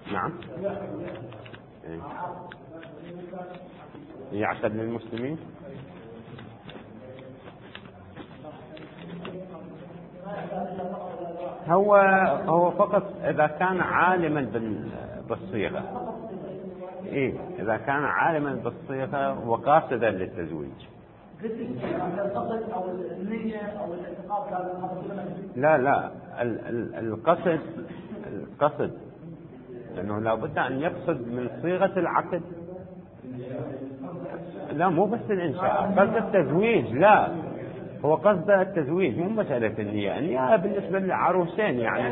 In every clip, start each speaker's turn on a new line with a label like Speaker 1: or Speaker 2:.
Speaker 1: نعم. يعقد للمسلمين. هو فقط إذا كان عالما بالصيغة. إيه، إذا كان عالما بالصيغة وقاصدا للتزويج. لا القصد لأنه لابد أن يقصد من صيغة العقد. لا، مو بس الإنشاء، قصد التزويج. لا، هو قصد التزويج، مو مسألة النية بالنسبة للعروسين يعني.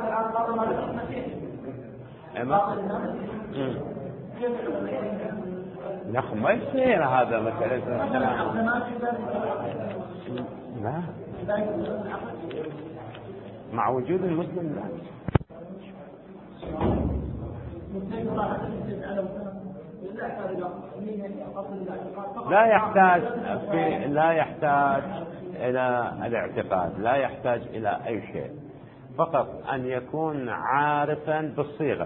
Speaker 1: لا، ما يصير هذا مسألة. لا، مع وجود المسلم لا يحتاج إلى الاعتقاد، لا يحتاج إلى أي شيء، فقط أن يكون عارفا بالصيغة.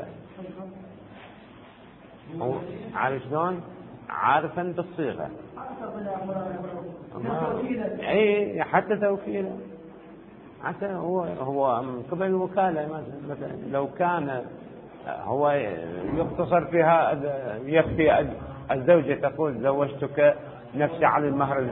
Speaker 1: عارف شلون؟ عارفا بالصيغة. أي حتى توكيله، حتى هو من قبل الوكالة مثلا. لو كان هو يقتصر فيها، يكفي الزوجة تقول زوجتك نفسي على المهر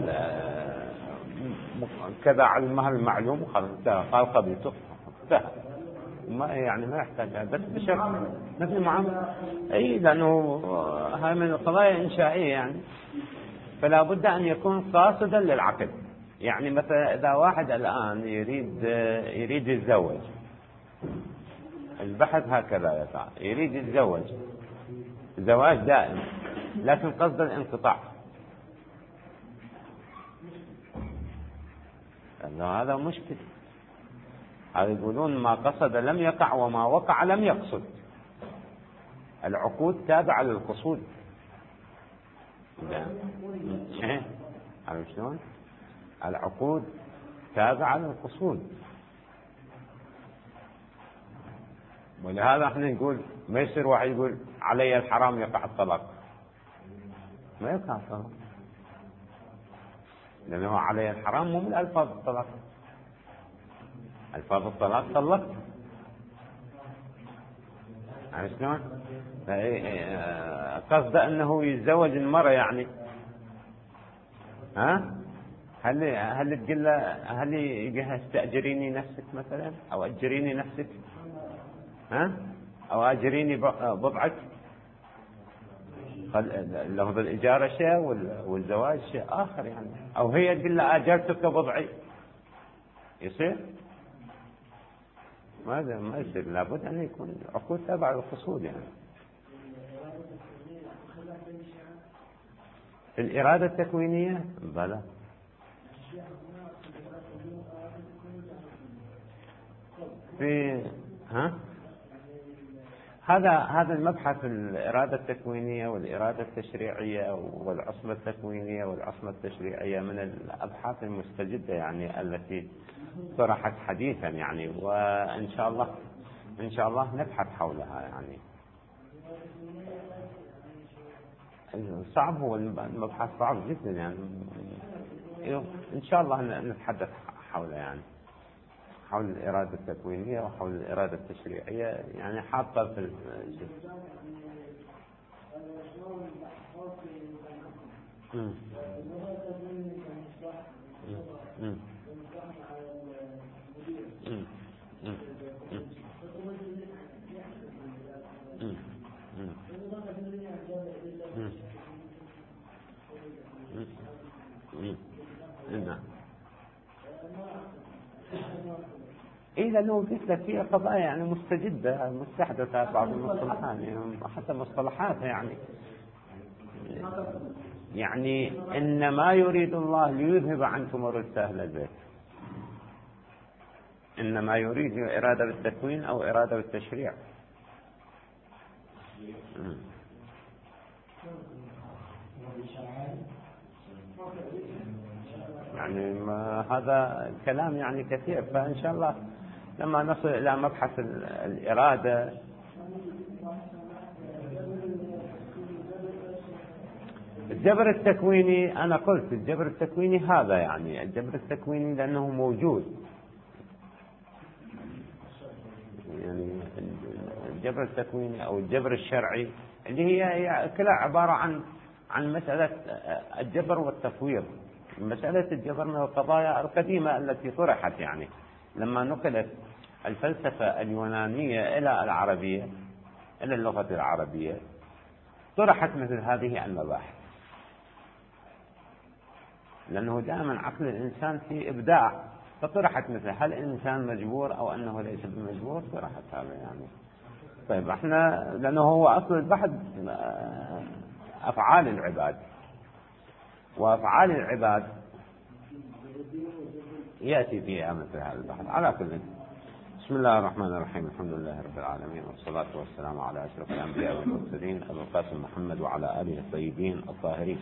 Speaker 1: كذا، على المهر المعلوم، قال قبلته، ما يحتاج، بس بشرط مثل معاملة. اي، لانه هاي من القضايا الانشائية يعني، فلا بد ان يكون قاصدا للعقد. يعني مثلا اذا واحد الان يريد يتزوج، البحث هكذا يقع، يريد يتزوج زواج دائم لكن قصد الانقطاع، هذا مشكلة. هذا يقولون ما قصد لم يقع وما وقع لم يقصد. العقود تابعة للقصود. عارف شلون؟ العقود تابعة للقصود. ولهذا احنا نقول ما يصير واحد يقول علي الحرام يقع الطلاق. ما يقع الطلاق، لأنه علي الحرام مو من ألفاظ الطلاق. ألفاظ الطلاق طلقت. عارف شلون؟ قصد أنه يتزوج المرأة يعني. هل تقول له هل يجيها استأجريني نفسك مثلا، أو أجريني نفسك، أو أجريني بضعك. لفظ الإجارة شيء والزواج شيء آخر يعني. أو هي تقول له أجرتك بضعي، يصير؟ ماذا ما يصير. لابد أن يكون عقود تابعة للقصود يعني. الإرادة التكوينية بلى. في هذا المبحث، الإرادة التكوينية والإرادة التشريعية والعصمة التكوينية والعصمة التشريعية من الأبحاث المستجدة يعني، التي طرحت حديثا يعني، وإن شاء الله نبحث حولها يعني. صعب، هو المبحث صعب جدا يعني. إن شاء الله نتحدث حوله يعني، حول الإرادة التكوينية وحول الإرادة التشريعية يعني، حاطة في إيه، لأنه قلت لك فيها قضايا يعني مستجدة مستحدثة، بعض المصطلحات يعني، حتى مصطلحاتها يعني إنما يريد الله ليذهب عنكم الرجس أهل البيت. إنما يريد إرادة بالتكوين أو إرادة بالتشريع. يعني هذا الكلام يعني كثير، فإن شاء الله لما نصل إلى مبحث الإرادة الجبر التكويني أنا قلت الجبر التكويني هذا يعني الجبر التكويني لأنه موجود، يعني الجبر التكويني أو الجبر الشرعي اللي هي كلها عبارة عن مسألة الجبر والتفويض. مسألة الجبر من القضايا القديمة التي طرحت، يعني لما نقلت الفلسفة اليونانية إلى العربية، إلى اللغة العربية، طرحت مثل هذه المباحث، لأنه دائما عقل الإنسان في إبداع، فطرحت مثل هل الإنسان مجبور أو أنه ليس بمجبور، طرحت هذا يعني. طيب احنا لأنه هو أصل البحث أفعال العباد، وأفعال العباد يأتي فيها مثل هذا البحث. على كل، بسم الله الرحمن الرحيم، الحمد لله رب العالمين، والصلاة والسلام على أشرف الأنبياء والمرسلين أبي القاسم محمد وعلى آله الطيبين الطاهرين.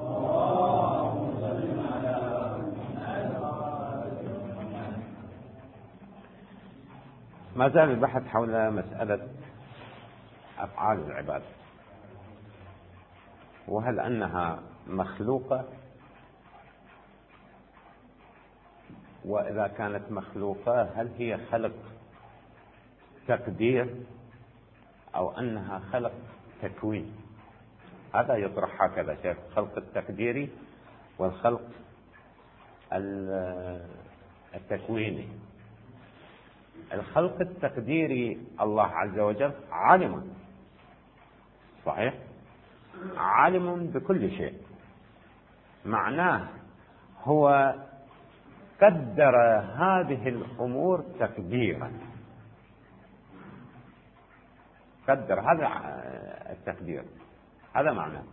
Speaker 1: ما زال البحث حول مسألة أفعال العباد، وهل أنها مخلوقة، وإذا كانت مخلوقة هل هي خلق تقدير أو أنها خلق تكوين. هذا يطرح هكذا، شيء الخلق التقديري والخلق التكويني. الخلق التقديري الله عز وجل عالم، صحيح، عالم بكل شيء، معناه هو قدر هذه الأمور تقديرا، قدر هذا التقدير، هذا معناه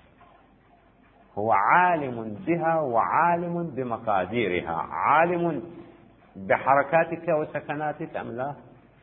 Speaker 1: هو عالم بها وعالم بمقاديرها. عالم بحركاتك وسكناتك أم لا؟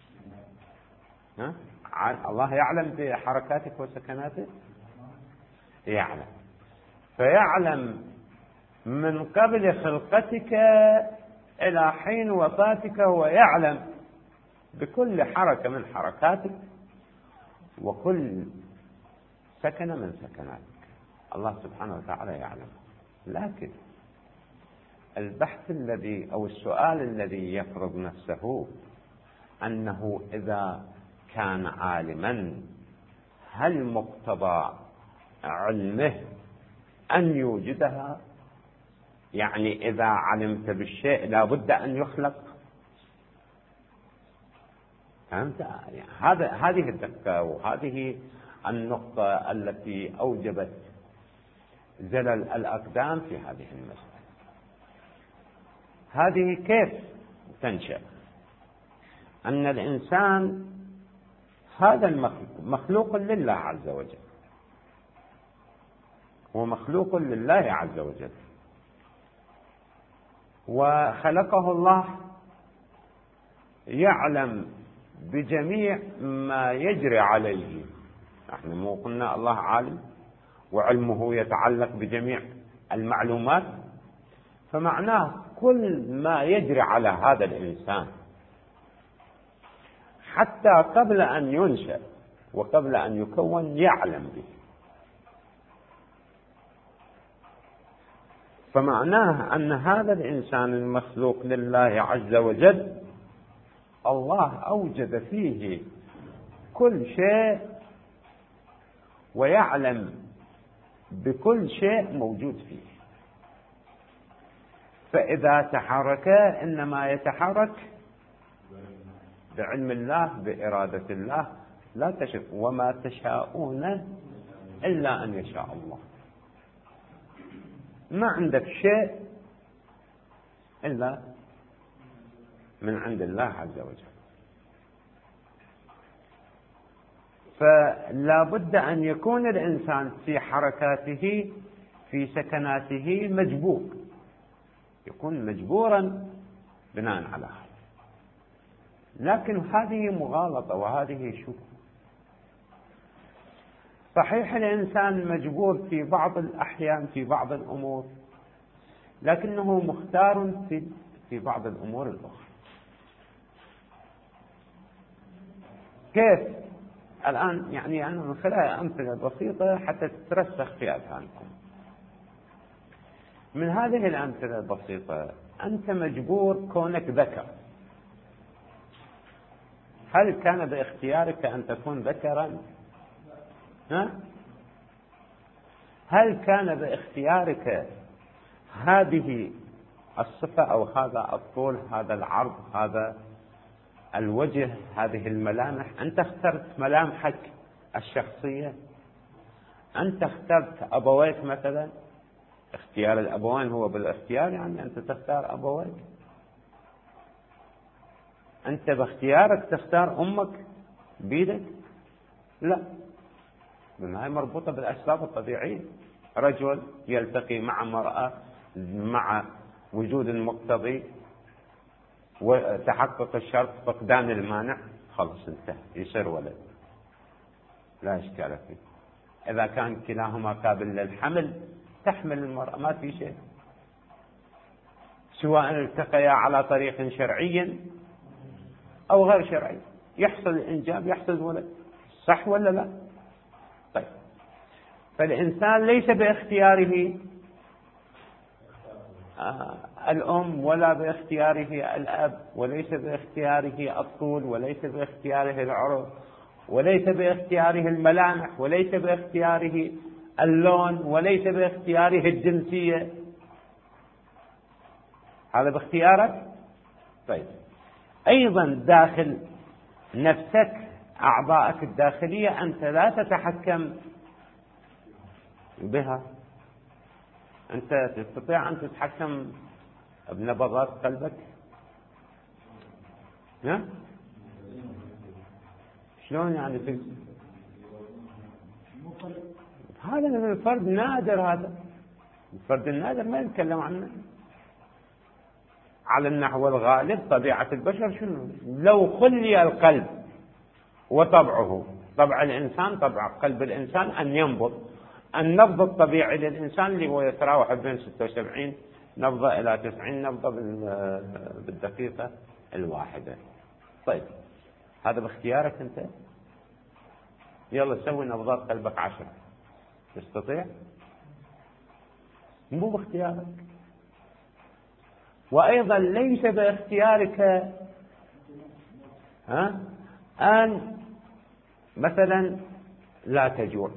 Speaker 1: الله يعلم بحركاتك وسكناتك، يعلم، فيعلم من قبل خلقتك إلى حين وفاتك، ويعلم بكل حركة من حركاتك وكل سكنة من سكناتك. الله سبحانه وتعالى يعلم. لكن البحث الذي أو السؤال الذي يفرض نفسه أنه إذا كان عالما هل مقتضى علمه أن يوجدها؟ يعني إذا علمت بالشيء لا بد أن يخلق. فهمت؟ يعني هذه الدقة وهذه النقطة التي أوجبت زلل الأقدام في هذه المسألة. هذه كيف تنشأ؟ أن الإنسان هذا مخلوق لله عز وجل، هو مخلوق لله عز وجل، وخلقه الله يعلم بجميع ما يجري عليه. نحن مو قلنا الله عالم وعلمه يتعلق بجميع المعلومات، فمعناه كل ما يجري على هذا الإنسان حتى قبل أن ينشأ وقبل أن يكون يعلم به. فمعناه أن هذا الإنسان المخلوق لله عز وجل الله أوجد فيه كل شيء ويعلم بكل شيء موجود فيه، فإذا تحرك إنما يتحرك بعلم الله بإرادة الله، لا تشك وما تشاءون إلا أن يشاء الله. ما عندك شيء إلا من عند الله عز وجل. فلا بد أن يكون الإنسان في حركاته في سكناته مجبور، يكون مجبورا بناء على هذا. لكن هذه مغالطة وهذه شبهة. صحيح الإنسان مجبور في بعض الأحيان في بعض الأمور، لكنه مختار في بعض الأمور الأخرى. كيف؟ الآن يعني أنا من خلال أمثلة بسيطة حتى تترسخ في أذهانكم. من هذه الأمثلة البسيطة أنت مجبور كونك ذكر. هل كان باختيارك أن تكون ذكرا؟ هل كان باختيارك هذه الصفة أو هذا الطول، هذا العرض، هذا الوجه، هذه الملامح؟ أنت اخترت ملامحك الشخصية؟ أنت اخترت أبويك مثلا؟ اختيار الأبوين هو بالاختيار، يعني أنت تختار أبويك. أنت باختيارك تختار أمك بيدك؟ لا، هاي مربوطة بالأسباب الطبيعية. رجل يلتقي مع امرأة مع وجود المقتضي وتحقق الشرط فقدان المانع، خلص انتهى، يصير ولد، لا إشكال فيه. إذا كان كلاهما قابل للحمل تحمل المرأة، ما في شيء، سواء التقيا على طريق شرعي أو غير شرعي، يحصل الإنجاب، يحصل الولد، صح ولا لا؟ طيب، فالإنسان ليس باختياره الأم، ولا باختياره الأب، وليس باختياره الطول، وليس باختياره العرض، وليس باختياره الملامح، وليس باختياره اللون، وليس باختياره الجنسية. هذا باختيارك. طيب، أيضا داخل نفسك، أعضائك الداخلية أنت لا تتحكم بها. أنت تستطيع أن تتحكم بنبضات قلبك؟ شلون يعني؟ هذا من الفرد نادر، هذا الفرد النادر ما يتكلم عنه. على النحو الغالب طبيعة البشر شنو؟ لو خلي القلب وطبعه، طبع الإنسان، طبع قلب الإنسان أن ينبض. النبض الطبيعي للإنسان اللي هو يتراوح بين 76 نبضة إلى 90 نبضة بالدقيقة الواحدة. طيب، هذا باختيارك أنت. يلا سوي نبضات قلبك 10، تستطيع؟ مو باختيارك. وأيضا ليس باختيارك أن مثلا لا تجوع،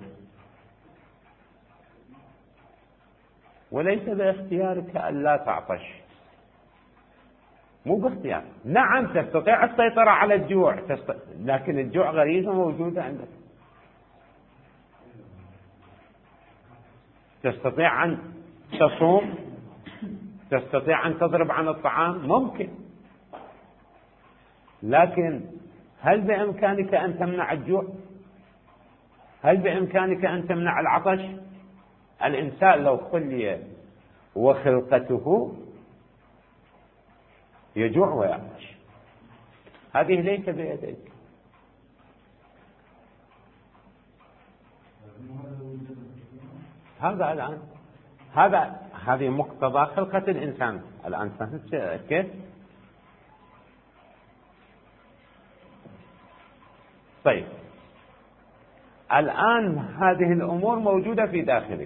Speaker 1: وليس باختيارك أن لا تعطش، مو باختيار. نعم تستطيع السيطرة على الجوع، لكن الجوع غريزة موجودة عندك. تستطيع أن تصوم، تستطيع أن تضرب عن الطعام، ممكن، لكن هل بإمكانك أن تمنع الجوع؟ هل بإمكانك أن تمنع العطش؟ الإنسان لو خلي وخلقته يجوع ويعطش، هذه ليس بيديك. هذا الآن هذه مقتضى خلقة الإنسان. الآن فهمت كيف؟ طيب، الآن هذه الأمور موجودة في داخلك،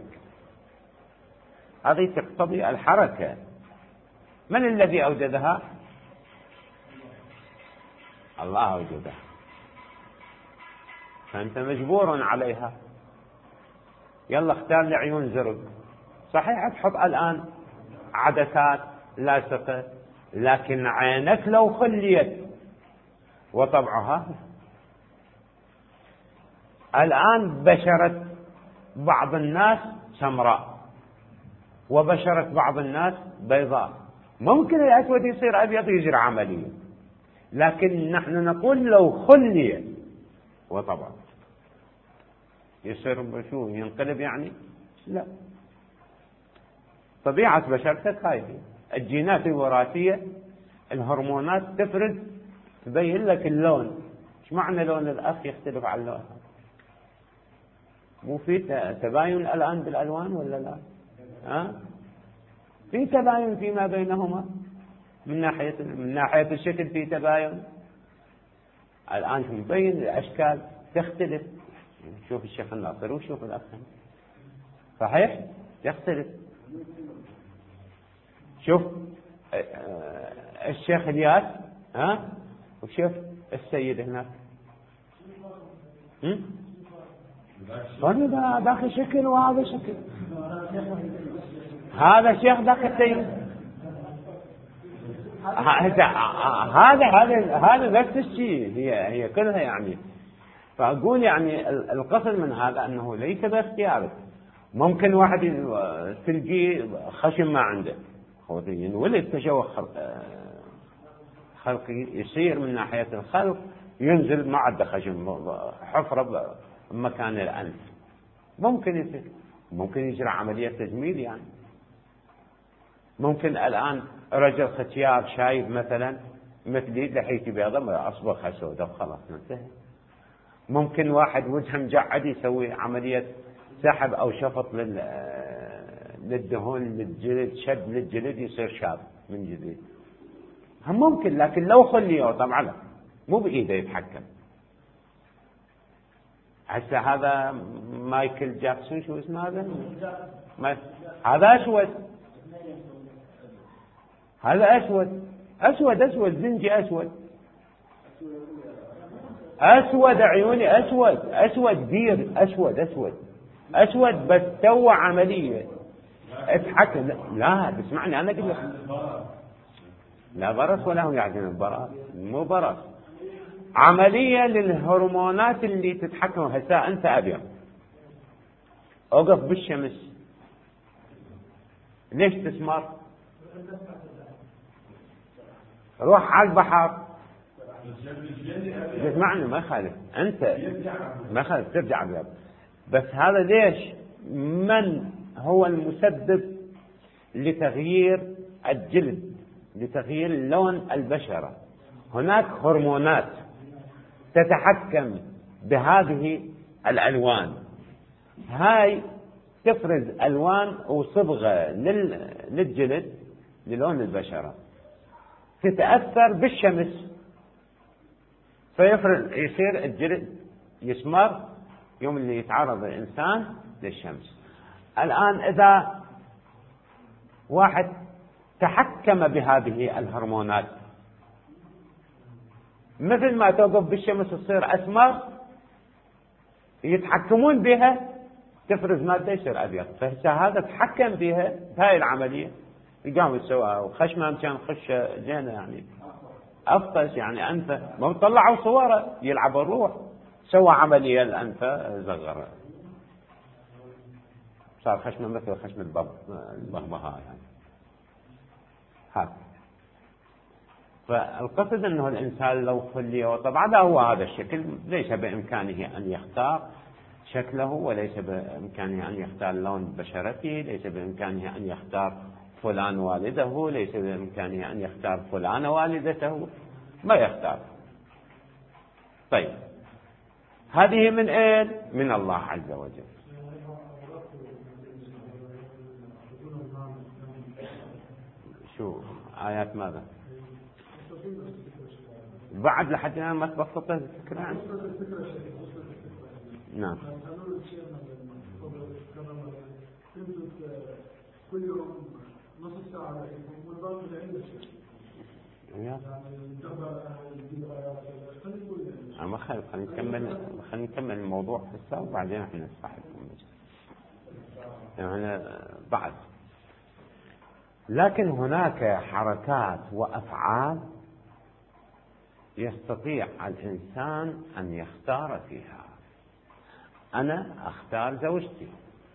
Speaker 1: هذه تقتضي الحركة. من الذي أوجدها؟ الله أوجدها، فأنت مجبور عليها. يلا اختار لي عيون زرق، صحيح تحط الآن عدسات لاصقة، لكن عينك لو خليت وطبعها. الآن بشرة بعض الناس سمراء وبشرة بعض الناس بيضاء، ممكن الأسود يصير أبيض يجري عملية، لكن نحن نقول لو خلي وطبع يصير شو، ينقلب يعني؟ لا، طبيعة بشرتك هاي، الجينات الوراثية، الهرمونات تفرز تبين لك اللون. ايش معنى لون الأخ يختلف عن لون؟ مو في تباين الآن بالألوان ولا لا؟ في تباين فيما بينهما، من ناحية الشكل في تباين. الآن يبين الأشكال تختلف، شوف الشيخ الناصر وشوف الأخ، صحيح يختلف. شوف الشيخ الياس وشوف السيد هناك، ذاك شكل وهذا شكل، هذا شيخ ذاك السيد، هذا نفس الشيء، هي كلها يعني. فأقول يعني القصد من هذا أنه ليس باختيارك. ممكن واحد تلقي خشم ما عنده، ينولد تشوه خلقي، يصير من ناحية الخلق ينزل ما عنده خشم، حفرة بمكان الأنف، ممكن يصير، ممكن يجرى عملية تجميل يعني. ممكن الآن رجل ختيار شايب مثلا مثلي لحيتي بيضة أصبغها سوداء وخلاص ننتهي. ممكن واحد وجهه مجعد يسوي عملية سحب أو شفط للدهون للجلد، شد للجلد يصير شاب من جديد، هم ممكن. لكن لو خليه طبعا مو بإيده يتحكم. هسه هذا مايكل جاكسون شو اسمه هذا؟ هذا أسود، هذا أسود زنجي أسود عيوني أسود بير أسود بس سوى عملية اتحكم. لا تسمعني أنا أقول لك، لا برص ولا هو يعجن البرص، مو برص، عملية للهرمونات اللي تتحكم. هسه أنت أبيض أوقف بالشمس ليش تسمر؟ روح على البحر، تسمعني ما يخالف، أنت ما يخالف ترجع أبيض. بس هذا ليش؟ من هو المسبب لتغيير الجلد، لتغيير لون البشرة؟ هناك هرمونات تتحكم بهذه الألوان، هاي تفرز ألوان وصبغة للجلد للون البشرة، تتأثر بالشمس فيفرز، يصير الجلد يسمر يوم اللي يتعرض الإنسان للشمس. الآن إذا واحد تحكم بهذه الهرمونات، مثل ما توقف بالشمس تصير أسمر، يتحكمون بها تفرز مادة يصير أبيض. فهذا تحكم بها هاي العملية يقام يسويها، وخشمه كان خش زينة يعني أفطس يعني أنت ما طلعوا صوره يلعب الروح، سوى عملية الأنف صغر صار خشمه مثل خشم البغبغاء يعني. هذا فالقصد أنه الإنسان لو خلي وطبعا هو هذا الشكل ليس بإمكانه أن يختار شكله، وليس بإمكانه أن يختار لون بشرته، ليس بإمكانه أن يختار فلان والده، ليس بإمكانه أن يختار فلان والدته، ما يختار. طيب هذه من أين؟ من الله عز وجل. شو آيات ماذا؟ بعد لحد الآن ما تبسطت الفكرة عنه. نعم. كل يوم نصف ساعة ونظام العلم ما خلينا نكمل الموضوع في الساعة وبعدين احنا نصحح يعني بعد. لكن هناك حركات وأفعال يستطيع الإنسان أن يختار فيها. أنا أختار زوجتي،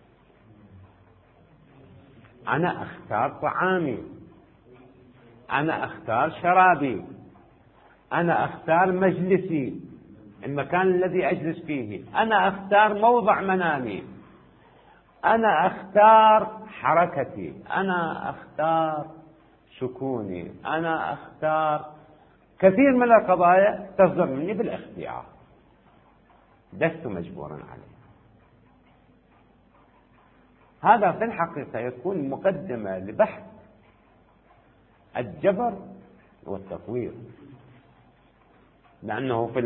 Speaker 1: أنا أختار طعامي، أنا أختار شرابي، أنا أختار مجلسي، المكان الذي أجلس فيه، أنا أختار موضع منامي، أنا أختار حركتي، أنا أختار سكوني، أنا أختار كثير من القضايا تصدر مني بالاختيار، لست مجبورا عليه. هذا في الحقيقة يكون مقدمة لبحث الجبر والتطوير، لأنه في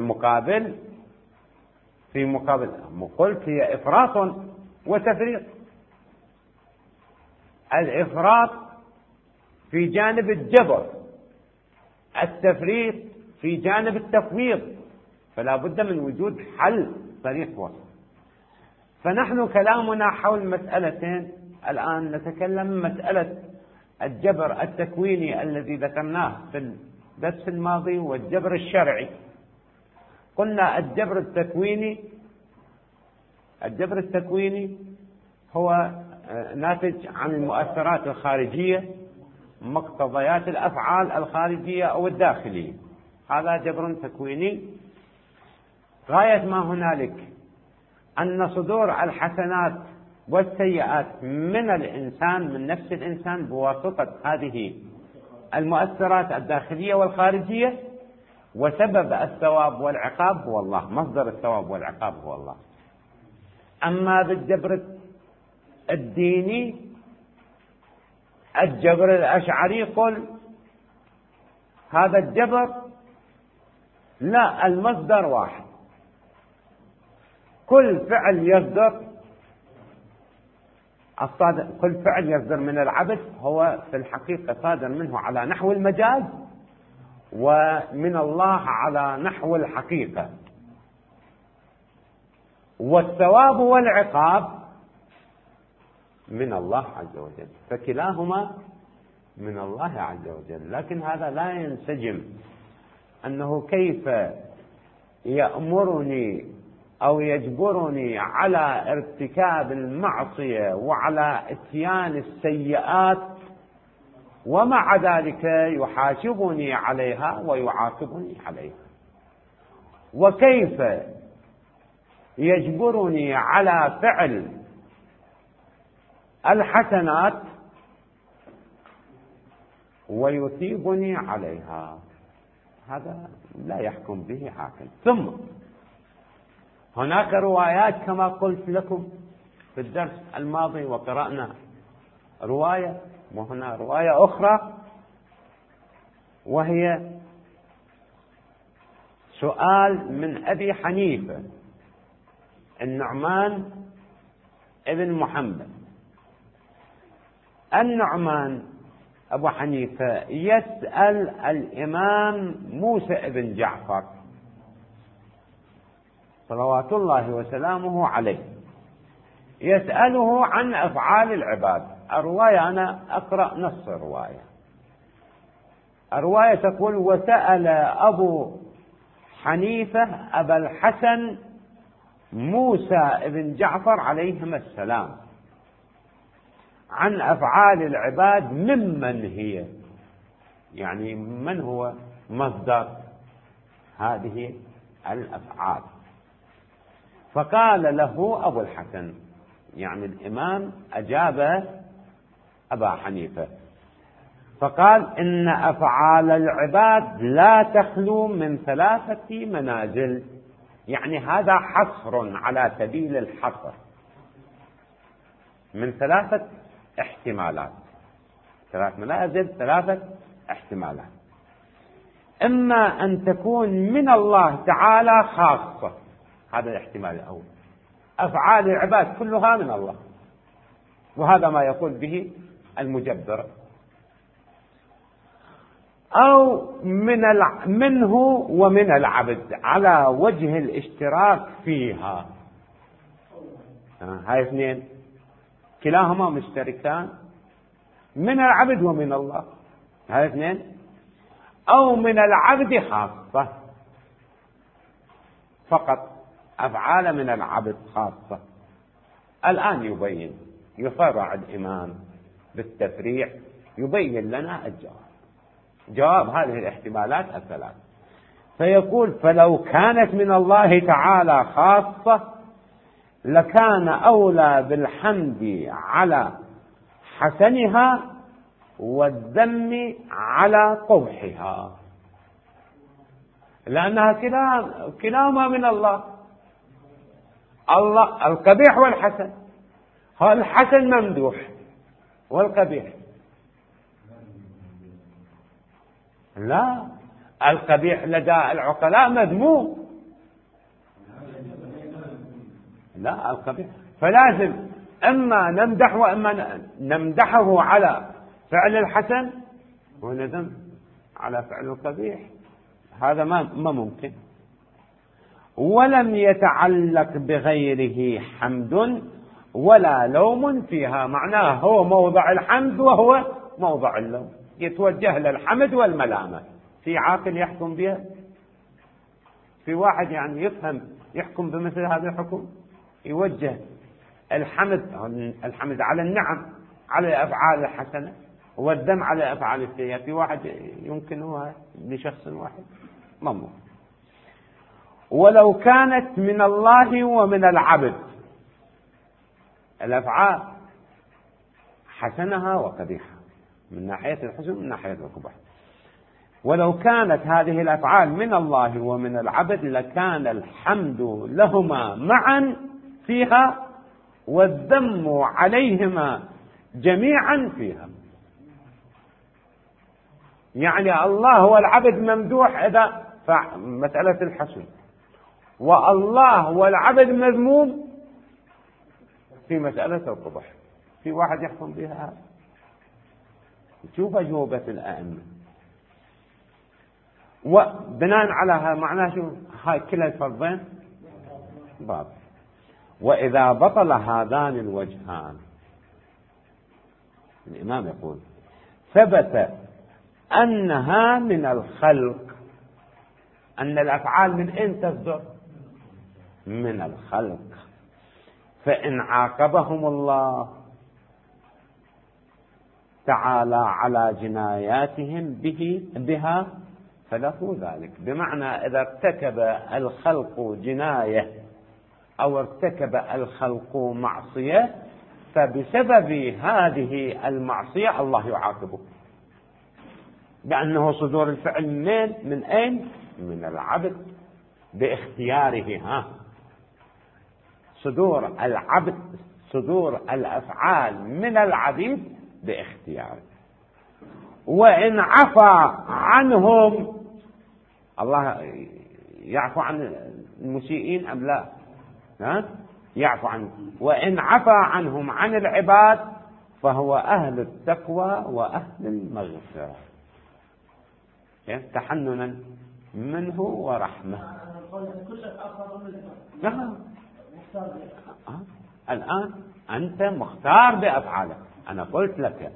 Speaker 1: مقابل قلت هي إفراط وتفريط. الإفراط في جانب الجبر، التفريط في جانب التفويض، فلا بد من وجود حل صريح وسط. فنحن كلامنا حول مسألتين الآن. نتكلم مسألة الجبر التكويني الذي ذكرناه في الدرس الماضي والجبر الشرعي. قلنا الجبر التكويني هو ناتج عن المؤثرات الخارجية، مقتضيات الأفعال الخارجية أو الداخلية، هذا جبر تكويني. غاية ما هنالك أن صدور الحسنات والسيئات من الإنسان، من نفس الإنسان، بواسطة هذه المؤثرات الداخلية والخارجية، وسبب الثواب والعقاب هو الله، مصدر الثواب والعقاب هو الله. أما بالجبر الديني، الجبر الأشعري، قل هذا الجبر لا، المصدر واحد، كل فعل يصدر من العبد هو في الحقيقة صادر منه على نحو المجاز، ومن الله على نحو الحقيقة، والثواب والعقاب من الله عز وجل، فكلاهما من الله عز وجل. لكن هذا لا ينسجم أنه كيف يأمرني أو يجبرني على ارتكاب المعصية وعلى اتيان السيئات، ومع ذلك يحاسبني عليها ويعاقبني عليها، وكيف يجبرني على فعل الحسنات ويثيبني عليها. هذا لا يحكم به عاقل. ثم هناك روايات كما قلت لكم في الدرس الماضي، وقرأنا رواية، وهنا رواية أخرى، وهي سؤال من أبي حنيفة النعمان ابن محمد. النعمان أبو حنيفة يسأل الإمام موسى ابن جعفر صلوات الله وسلامه عليه، يسأله عن أفعال العباد. الرواية أنا أقرأ نص الرواية تقول: وسأل أبو حنيفة أبا الحسن موسى ابن جعفر عليهما السلام عن أفعال العباد ممن هي، يعني من هو مصدر هذه الأفعال. فقال له أبو الحسن، يعني الإمام أجاب أبا حنيفة، فقال: إن أفعال العباد لا تخلو من 3 منازل. يعني هذا حصر على سبيل الحصر، من 3 احتمالات، 3 منازل، 3 احتمالات. إما أن تكون من الله تعالى خاصة، هذا الاحتمال الأول، أفعال العباد كلها من الله، وهذا ما يقول به المجبر. أو منه ومن العبد على وجه الاشتراك فيها. هاي 2 كلاهما مشتركان، من العبد ومن الله، هاي 2. أو من العبد خاصة فقط، أفعال من العبد خاصة. الآن يفرع الإمام بالتفريع، يبين لنا جواب هذه الاحتمالات ال3. فيقول: فلو كانت من الله تعالى خاصة لكان أولى بالحمد على حسنها والذم على قبحها، لأنها كلاهما من الله القبيح والحسن. الحسن ممدوح والقبيح لا، القبيح لدى العقلاء مذموم، لا القبيح. فلازم إما نمدح وإما نمدحه على فعل الحسن، وندم على فعل قبيح، هذا ما ممكن. ولم يتعلق بغيره حمد ولا لوم فيها، معناه هو موضع الحمد وهو موضع اللوم، يتوجه للحمد والملامة. في عاقل يحكم بها؟ في واحد يعني يفهم يحكم بمثل هذا الحكم؟ يوجه الحمد على النعم، على الأفعال الحسنة، والذم على الأفعال السيئة. في واحد يمكنها لشخص واحد؟ ممنوع. ولو كانت من الله ومن العبد، الأفعال حسنها وقبيحها من ناحية الحسن ومن ناحية القبح، ولو كانت هذه الأفعال من الله ومن العبد لكان الحمد لهما معا فيها والذم عليهما جميعا فيها. يعني الله والعبد ممدوح إذا مسألة الحسن، والله والعبد مذموم في مسألة القبح. في واحد يحكم بها؟ شوف أجوبة الأئمة. وبناء على معناه شو هاي كلا الفرضين باطل. وإذا بطل هذان الوجهان، الإمام يقول ثبت أنها من الخلق، أن الأفعال من أين تصدر؟ من الخلق. فإن عاقبهم الله تعالى على جناياتهم بها فله ذلك. بمعنى إذا ارتكب الخلق جناية أو ارتكب الخلق معصية، فبسبب هذه المعصية الله يعاقبه، لأنه صدور الفعل من أين؟ من العبد باختياره. صدور الأفعال من العبيد باختياره. وإن عفى عنهم، الله يعفو عن المسيئين أم لا؟ يعفو عنهم. وإن عفى عنهم عن العباد فهو أهل التقوى وأهل المغفرة، تحننا منه ورحمة. الآن أنت مختار بأفعالك. أنا قلت لك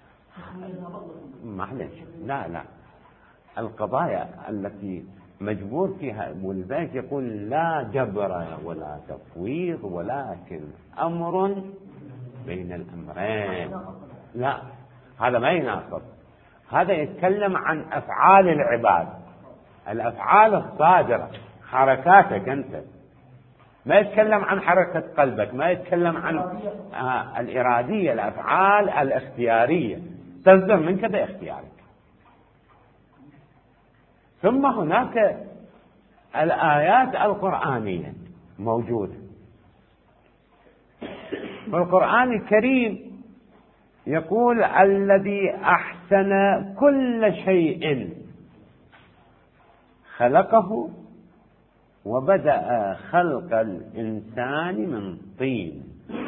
Speaker 1: معلش، لا القضايا التي مجبور فيها، ولذلك يقول لا جبر ولا تفويض ولكن أمر بين الأمرين. لا، هذا ما يناسب. هذا يتكلم عن أفعال العباد، الأفعال الصادرة، حركاتك أنت، ما يتكلم عن حركة قلبك، ما يتكلم عن الإرادية، الأفعال الاختيارية تصدر منك باختيارك. ثم هناك الآيات القرآنية موجودة. القرآن الكريم يقول الذي أحسن كل شيء خلقه وبدأ خلق الإنسان من طين.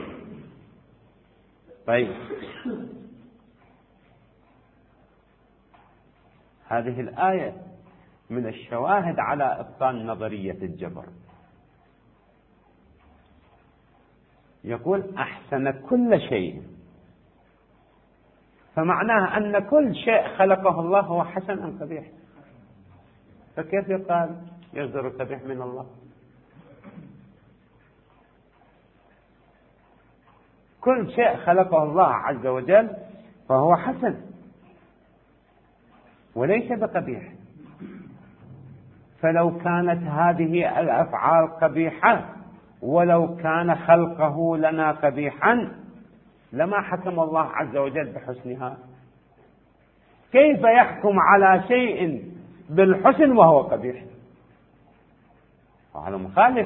Speaker 1: طيب، هذه الآية من الشواهد على إبطال نظرية الجبر. يقول أحسن كل شيء، فمعناه أن كل شيء خلقه الله هو حسن أم قبيح؟ فكيف يقال يصدر القبيح من الله؟ كل شيء خلقه الله عز وجل فهو حسن وليس بقبيح. فلو كانت هذه الأفعال قبيحة ولو كان خلقه لنا قبيحا لما حكم الله عز وجل بحسنها. كيف يحكم على شيء بالحسن وهو قبيح؟ هذا مخالف،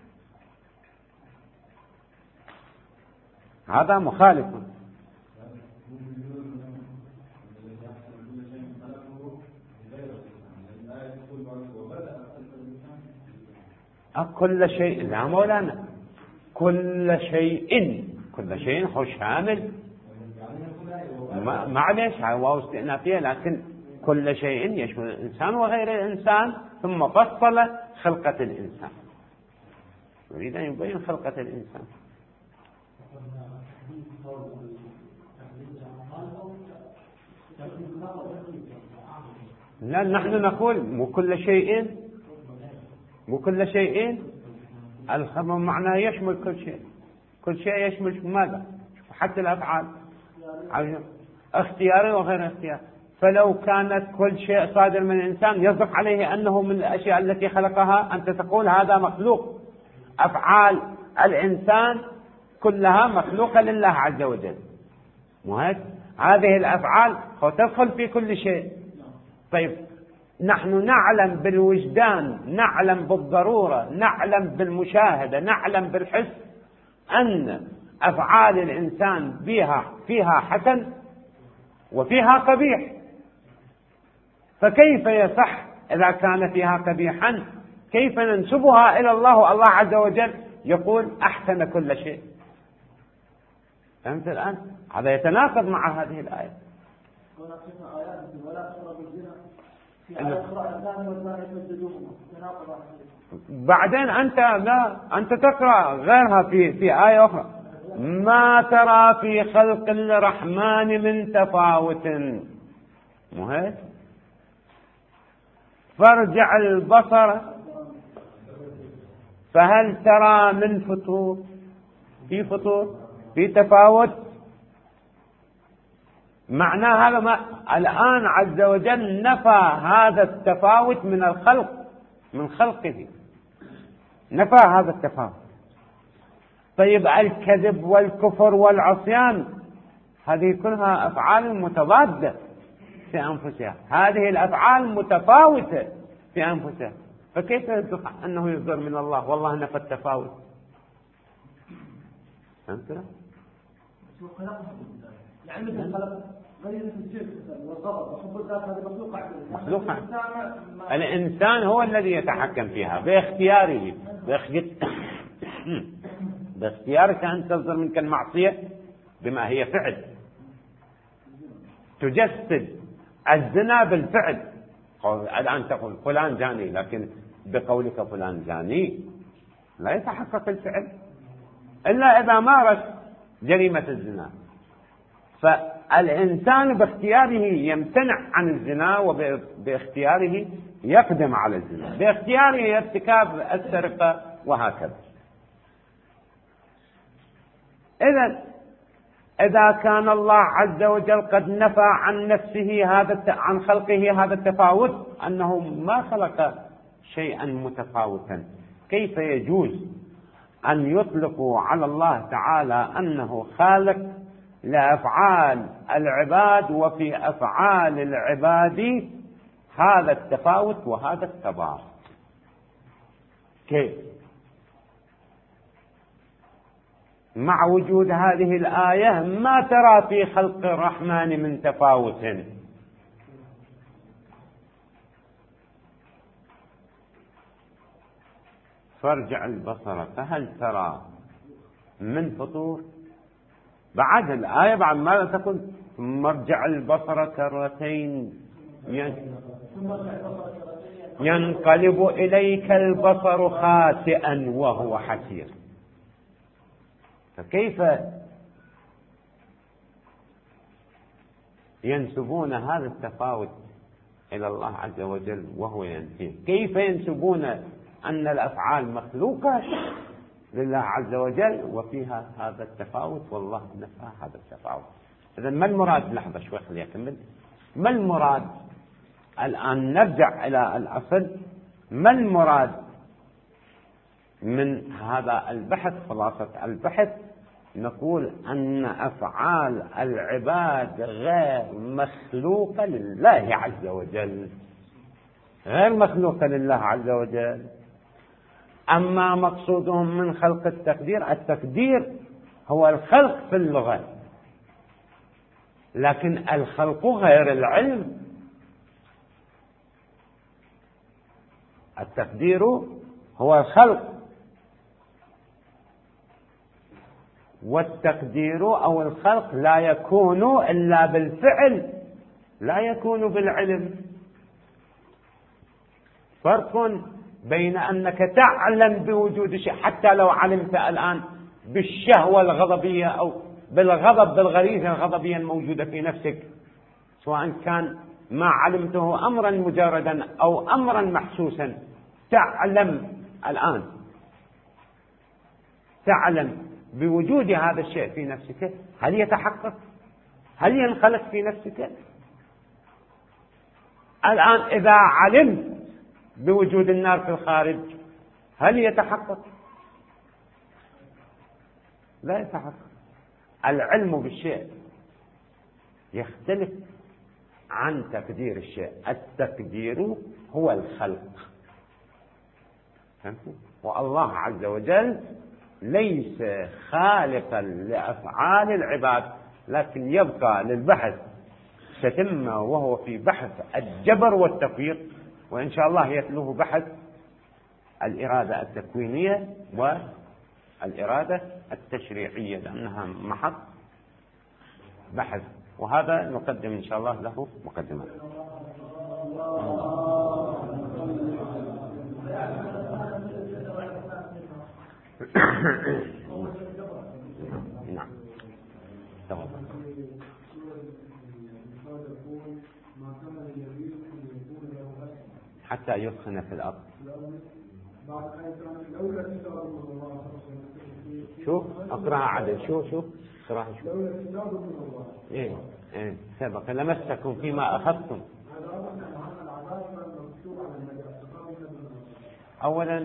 Speaker 1: هذا مخالف. كل شيء، لا مولانا، كل شيء هو شامل. معلش واو استئنافية، لكن كل شيء يشمل الإنسان وغير الإنسان، ثم فصل خلقة الإنسان، يريد أن يبين خلقة الإنسان. لا، نحن نقول مو كل شيء الخبر معناه يشمل كل شيء يشمل ماذا؟ حتى الأفعال اختياري وغير اختياري. فلو كانت كل شيء صادر من الإنسان يصدق عليه أنه من الأشياء التي خلقها، أنت تقول هذا مخلوق. أفعال الإنسان كلها مخلوقة لله عز وجل، هذه الأفعال تدخل في كل شيء. طيب نحن نعلم بالوجدان، نعلم بالضرورة، نعلم بالمشاهدة، نعلم بالحس أن أفعال الإنسان فيها حسن وفيها قبيح، فكيف يصح إذا كان فيها قبيحا كيف ننسبها إلى الله والله عز وجل يقول أحسن كل شيء؟ فهمت الآن؟ هذا يتناقض مع هذه الآية. بعدين أنت تقرأ غيرها في آية أخرى، ما ترى في خلق الرحمن من تفاوت، مهيت فارجع البصر فهل ترى من فطور، في تفاوت. معنى هذا الآن عز وجل نفى هذا التفاوت من الخلق، من خلقه نفى هذا التفاوت. طيب الكذب والكفر والعصيان هذه كلها أفعال متضادة في أنفسها، هذه الأفعال متفاوتة في أنفسها، فكيف يصدق أنه يصدر من الله والله نفى التفاوت؟ فهمت؟
Speaker 2: يعني مثل خلق غير الجنس والغضب وحب الذات هذه
Speaker 1: مخلوقة. الإنسان هو الذي يتحكم فيها باختياره. باختيارك أن تصدر منك المعصية بما هي فعل، تجسد الزنا بالفعل. الآن تقول فلان زاني، لكن بقولك فلان زاني لا يتحقق الفعل إلا إذا مارس جريمة الزنا. فالإنسان باختياره يمتنع عن الزنا، وباختياره يقدم على الزنا، باختياره ارتكاب السرقة، وهكذا. إذا كان الله عز وجل قد نفى عن نفسه عن خلقه هذا التفاوت، أنه ما خلق شيئا متفاوتا، كيف يجوز أن يطلقوا على الله تعالى أنه خالق لأفعال العباد وفي أفعال العباد هذا التفاوت وهذا التضاد؟ كيف مع وجود هذه الآية ما ترى في خلق الرحمن من تفاوت؟ فارجع البصر فهل ترى من فطور. بعد الآية بعد ماذا تقول؟ ثم ارجع البصر كرتين ينقلب إليك البصر خاسئا وهو حسير. فكيف ينسبون هذا التفاوت إلى الله عز وجل وهو ينفيه؟ كيف ينسبون أن الأفعال مخلوقة لله عز وجل وفيها هذا التفاوت والله نفى هذا التفاوت؟ إذن ما المراد؟ لحظة شوي خليني أكمل. ما المراد الآن؟ نرجع إلى الأصل. ما المراد من هذا البحث؟ خلاصة البحث نقول أن أفعال العباد غير مخلوقة لله عز وجل، غير مخلوقة لله عز وجل. أما مقصودهم من خلق التقدير هو الخلق في اللغة، لكن الخلق غير العلم. التقدير هو الخلق، والتقدير أو الخلق لا يكون إلا بالفعل، لا يكون بالعلم. فرق بين أنك تعلم بوجود شيء، حتى لو علمت الآن بالشهوة الغضبية أو بالغضب، بالغريزة الغضبية الموجودة في نفسك، سواء كان ما علمته أمرا مجردا أو أمرا محسوسا، تعلم الآن، تعلم بوجود هذا الشيء في نفسك، هل يتحقق؟ هل ينخلق في نفسك؟ الآن إذا علمت بوجود النار في الخارج، هل يتحقق؟ لا يتحقق. العلم بالشيء يختلف عن تقدير الشيء. التقدير هو الخلق، والله عز وجل ليس خالقا لأفعال العباد، لكن يبقى للبحث تتمة، وهو في بحث الجبر والتفويض، وإن شاء الله يتلوه بحث الإرادة التكوينية والإرادة التشريعية، لأنها محط بحث، وهذا نقدم إن شاء الله له مقدمة. نعم. تفضل. حتى يثخن في الأرض. شوف اقرأها عدل. شوف اقرأها. ايه سبق لمسكم فيما أخذتم. أولا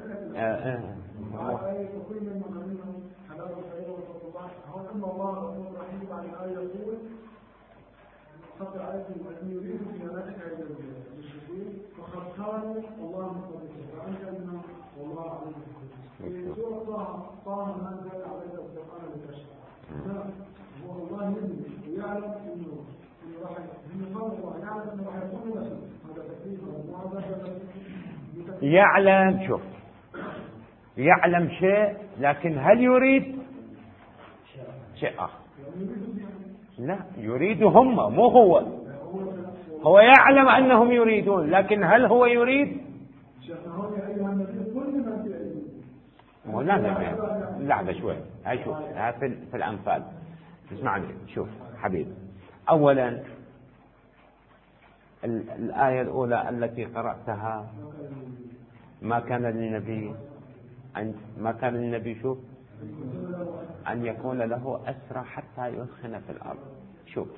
Speaker 1: يعلم، شوف يعلم شيء، لكن هل يريد شيء آخر؟ لا، يريد هم، مو هو. هو يعلم أنهم يريدون، لكن هل هو يريد؟ لا شوي. هاي شوف في الأنفال. اسمعني شوف حبيب. أولا الآية الأولى التي قرأتها، ما كان للنبي شوف أن يكون له أسرى حتى يثخن في الأرض. شوف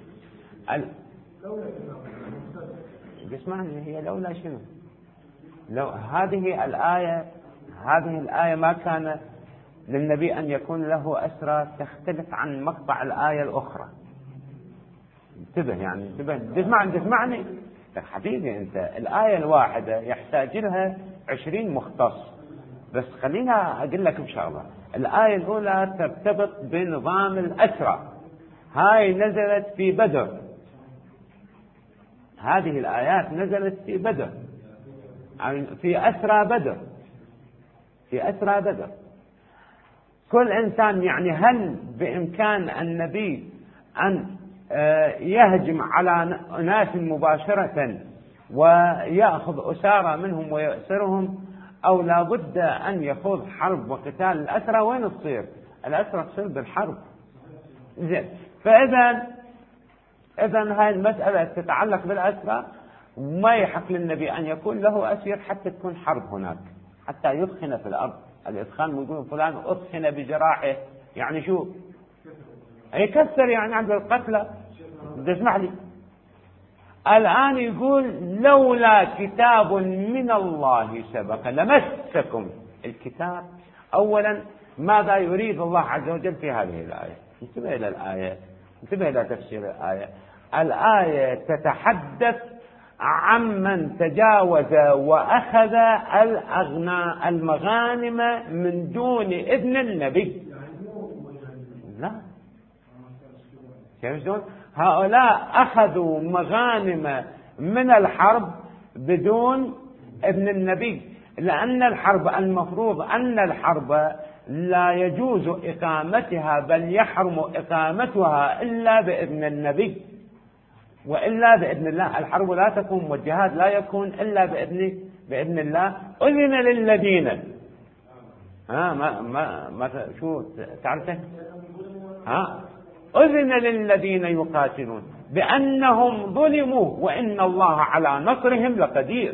Speaker 1: اسمعني، هي لولا شنو؟ لو هذه الآية ما كان للنبي أن يكون له أسرى، تختلف عن مقطع الآية الأخرى. انتبه يعني، تسمعني حبيبي. أنت الآية الواحدة يحتاج لها 20 مختص، بس خلينا أقول لك بشغلة. الآية الأولى ترتبط بنظام الأسرى، هاي نزلت في بدر، هذه الآيات نزلت في بدر، في أسرى بدر. كل إنسان يعني، هل بإمكان النبي أن يهجم على أناس مباشرة ويأخذ أسارى منهم ويأسرهم، أو لابد أن يخوض حرب وقتال الأسرى؟ وين تصير الأسرى؟ تصير بالحرب. فإذا هاي المسألة تتعلق بالأسرى، وما يحق للنبي أن يكون له أسير حتى تكون حرب هناك، حتى يثخن في الأرض. الإثخان يقول فلان أثخن بجراحه، يعني شو يكسر، يعني عند القتلى. تسمح لي الآن يقول لولا كتاب من الله سبق لمسكم الكتاب. أولا ماذا يريد الله عز وجل في هذه الآية؟ انتبه إلى الآية، انتبه إلى تفسير الآية. الآية تتحدث عمن تجاوز وأخذ المغانم من دون إذن النبي. لا، كيف دون؟ هؤلاء أخذوا مغانم من الحرب بدون إذن النبي، لأن الحرب المفروض أن الحرب لا يجوز إقامتها بل يحرم إقامتها إلا بإذن النبي وإلا بإذن الله. الحرب لا تكون والجهاد لا يكون إلا بإذن الله. أذن للذين شو تعرفه؟ أذن للذين يقاتلون بأنهم ظلموا وإن الله على نصرهم لقدير.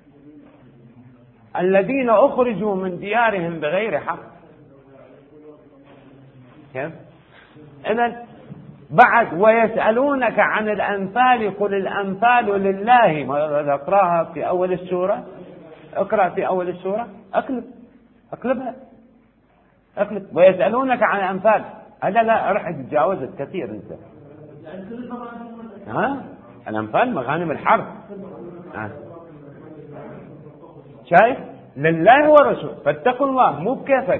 Speaker 1: الذين أخرجوا من ديارهم بغير حق. كيف؟ إذن بعد ويسألونك عن الأنفال قل الأنفال لله. اقرأها في أول السورة. اقرأ في أول السورة. اقلبها. ويسألونك عن الأنفال. هذا لا رح تتجاوز كثير انت. الأنفال مغانم الحرب. شايف؟ لله ورسول فاتقوا الله مو بكيفك.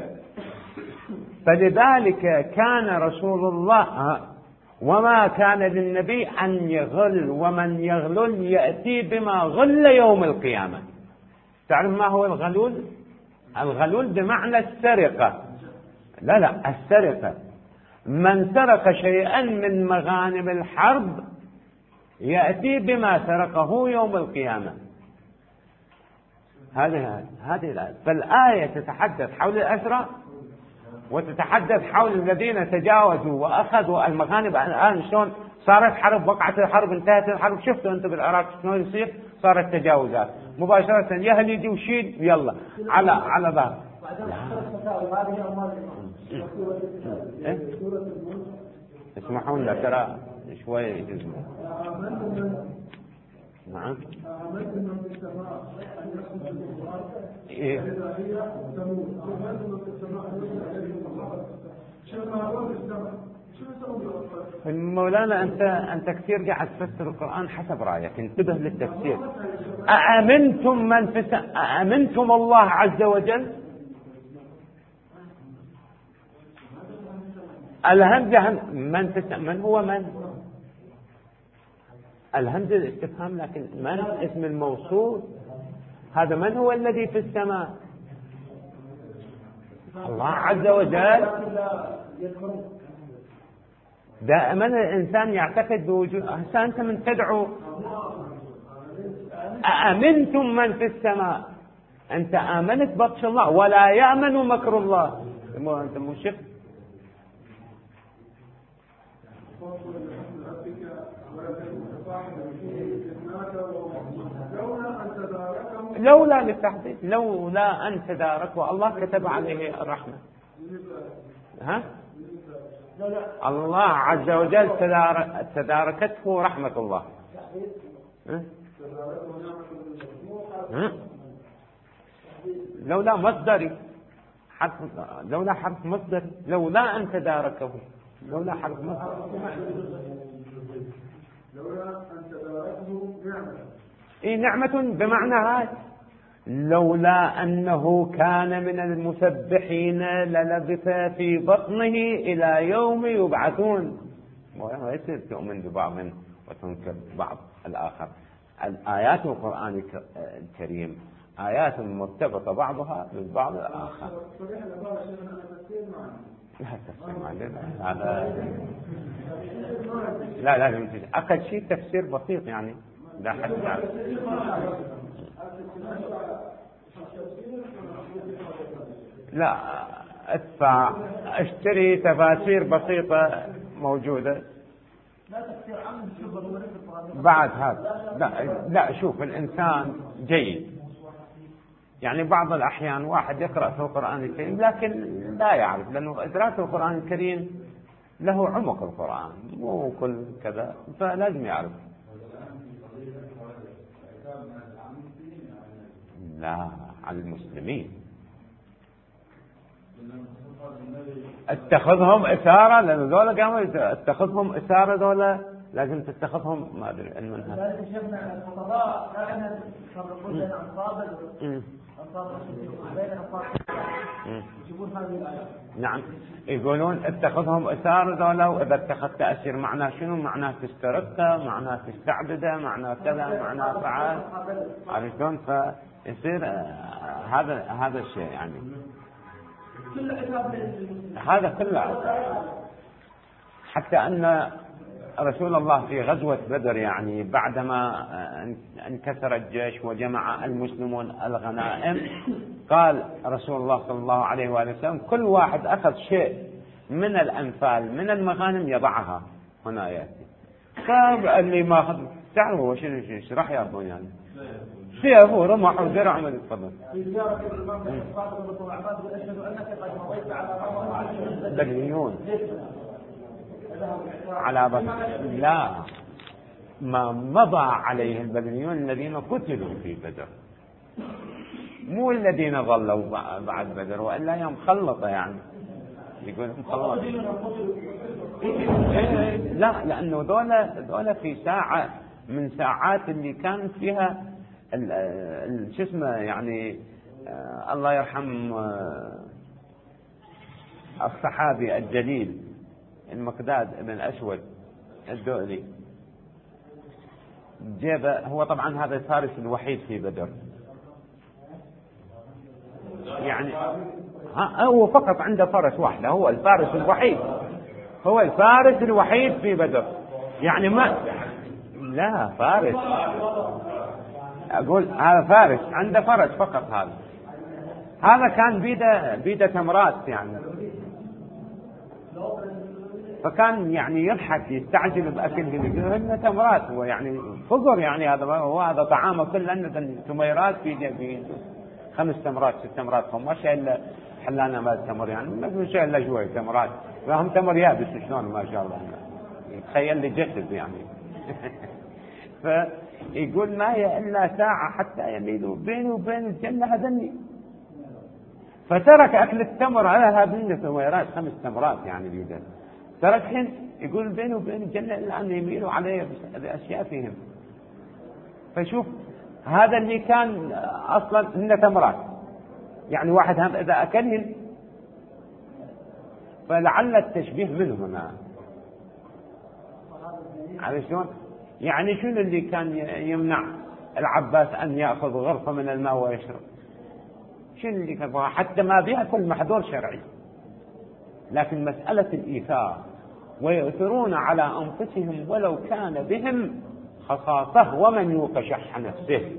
Speaker 1: فلذلك كان رسول الله وما كان للنبي أن يغل ومن يغلل يأتي بما غل يوم القيامة. تعرف ما هو الغلول؟ الغلول بمعنى السرقة. لا السرقة من سرق شيئا من مغانم الحرب يأتي بما سرقه يوم القيامة. هذه الآية. فالآية تتحدث حول الأسرى وتتحدث حول الذين تجاوزوا وأخذوا المغانم. الآن شلون صارت حرب، وقعت الحرب، انتهت الحرب، شفتوا أنتم بالعراق شلون يصير؟ صارت تجاوزات مباشرة، يهل يجي وشيل يلا على ظهر. اسمحوا لنا ترى شوي يجوز. نعم. مولانا أنت كثير قاعد تفسر القرآن حسب رأيك. انتبه للتفسير. أأمنتم الله عز وجل. الهمزة من هو من؟ الهمزة الاستفهام، لكن من اسم الموصول. هذا من هو الذي في السماء؟ الله عز وجل. دائما الإنسان يعتقد بوجود. أنت من تدعو أأمنتم من في السماء. أنت آمنت بطش الله ولا يأمن مكر الله. أنت مشرك. لولا للتحديد، لولا أن تداركه الله كتب عليه الرحمة. الله عز وجل تداركته رحمة الله. لولا مصدري، لولا حرف مصدري، لولا أن تداركه، لولا حرف مصدري.
Speaker 2: لولا أن تداركه نعمة.
Speaker 1: نعمة بمعنى هذا. لولا أنه كان من المسبحين للبث في بطنه إلى يوم يبعثون. ما يصير تؤمن ببعض وتنكر بعض الآخر. الآيات القرآن الكريم آيات مرتبطة بعضها بالبعض الآخر. لا تفسير معنا هذا. لا لازم أقل شيء تفسير بسيط يعني. لا حد يعرف. لا ادفع اشتري تفاسير بسيطة موجودة. بعد هذا لا شوف الإنسان جيد يعني بعض الأحيان واحد يقرأ في القرآن الكريم لكن لا يعرف، لأنه إدراك القرآن الكريم له عمق القرآن مو كل كذا، فلازم يعرف. لا على المسلمين اتخذهم إثارة، لأن ذولا قاموا اتخذهم إثارة، ذولا لازم تتخذهم ما أدري المنهج.
Speaker 2: لذلك شفنا الخطباء كانت يفرقون بين أنصاب يجيبون هذه الآيات.
Speaker 1: نعم يقولون اتخذهم إثارة ذولا، وإذا اتخذت أسير معناه شنو؟ معناه تسترقه، معناه تستعبده، معناه كذا، معناه فعال. عرفتون؟ فيصير هذا الشيء يعني.
Speaker 2: كل عتاب
Speaker 1: هذا كله، حتى أن رسول الله في غزوة بدر يعني بعدما انكسر الجيش وجمع المسلمون الغنائم، قال رسول الله صلى الله عليه وآله وسلم كل واحد أخذ شيء من الأنفال من المغانم يضعها هنا يأتي. فاللي ما أخذ تعرفوا وش راح يأخذون يعني سيف ورمح ودرع من الفضل. بدريون على بدر لا، ما مضى عليه البدريون الذين قتلوا في بدر، مو الذين ظلوا بعد بدر، وإلا يوم خلطة يعني يقول مخلطة. لا، لأنه دولة في ساعة من ساعات اللي كانت فيها شو اسمه يعني الله يرحم الصحابي الجليل المقداد بن أسود الدؤلي، هو طبعا هذا الفارس الوحيد في بدر يعني، هو فقط عنده فرس واحدة، هو الفارس الوحيد، هو الفارس الوحيد في بدر يعني ما لا فارس، أقول هذا فارس عنده فرس فقط، هذا كان بيده تمرات يعني، فكان يعني يضحك يستعجل بأكلهم، يقول إنه تمرات، هو يعني فقر يعني، هذا طعامه كله أنه تميرات في 5 تمرات 6 تمرات، ما شيء إلا حلانا ما التمر يعني، ما في شيء إلا شوية تمرات، وهم تمر يابس شلون ما شاء الله، تخيل لي جسد يعني. فيقول ما هي إلا ساعة حتى يميلوا بينه وبين الجنة هذني، فترك أكل التمر على هذه التمرات 5 تمرات يعني بيده، ترك حين يقول بينه وبين الجنة إلا أن يميلوا عليه بأشياء فيهم. فشوف هذا اللي كان أصلا إنه تمرات يعني، واحد هم إذا أكلهم، فلعل التشبيه منه هنا على شلون يعني، شنو اللي كان يمنع العباس أن يأخذ غرفة من الماء ويشرب؟ شنو اللي كان حتى ما بيأكل محظور شرعي، لكن مسألة الإيثار، ويؤثرون على أنفسهم ولو كان بهم خصاصة ومن يوق شح نفسه.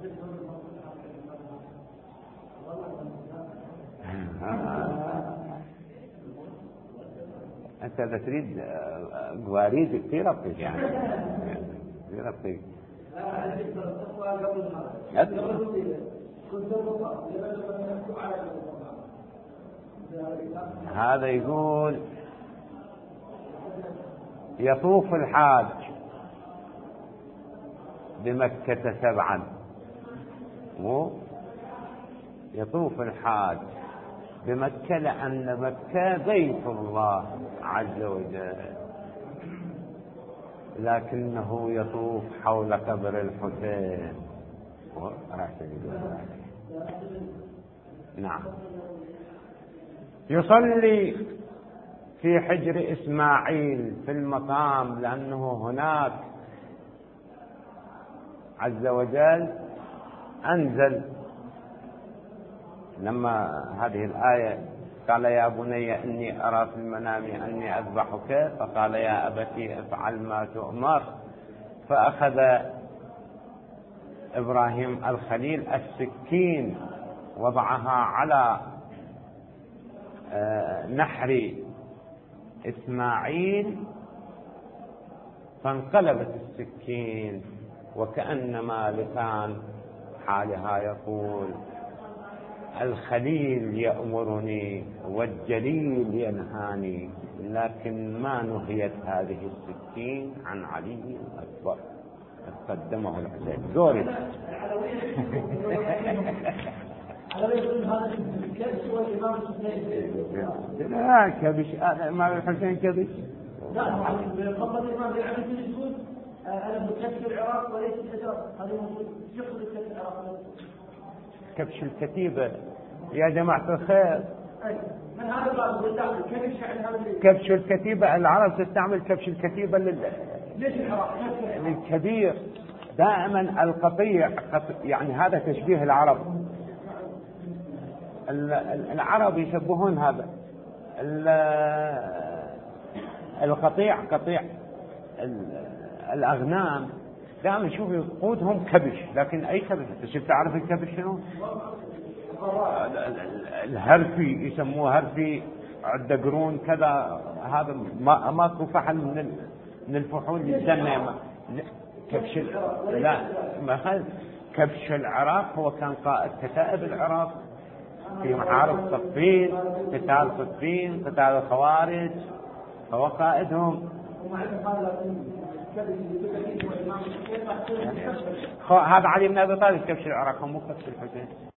Speaker 1: أنت إذا تريد قواريد كثير أطيق يعني كثير أطيق. هذا يقول يطوف الحاج بمكة 7، يطوف الحاج بمكة لأن مكة بيت الله عز وجل، لكنه يطوف حول قبر الحسين. نعم، يصلي في حجر إسماعيل في المقام، لأنه هناك عز وجل أنزل لما هذه الآية قال يا بني إني أرى في المنام أني أذبحك، فقال يا أبتي افعل ما تؤمر، فأخذ إبراهيم الخليل السكين وضعها على نحر إسماعيل، فانقلبت السكين وكأنما لسان حالها يقول الخليل يأمرني والجليل ينهاني، لكن ما نهيت هذه السكين عن علي الأكبر قدمه الحسين زوري. لا كبش الإمام الحسين كبش،
Speaker 2: لا قبل الإمام الحسين يقول أنا بكبش العراق وليس الحجر، هذا موجود يقصد كبش العراق،
Speaker 1: كبش الكتيبة يا جماعة الخير.
Speaker 2: من هذا الباب كبش يعني هذا
Speaker 1: كبش الكتيبة، العرب تستعمل كبش الكتيبة
Speaker 2: ليش العراق
Speaker 1: للكبير دائما القطيع يعني، هذا تشبيه العرب العرب يشبهون هذا القطيع، قطيع الأغنام دائما شوف يقودهم كبش، لكن أي كبش. أنت تعرف الكبش شنو؟ الهرفي يسموه هرفي، عند قرون كذا. هذا ماكو فحل من الفحول يسمى كبش. لا، ما كبش العراق هو كان قائد كتائب العراق في معارك صفين، قتال صفين، قتال الخوارج، هو قائدهم. هذا علي بن أبي طالب كبش العراق، مو كبش الحسين.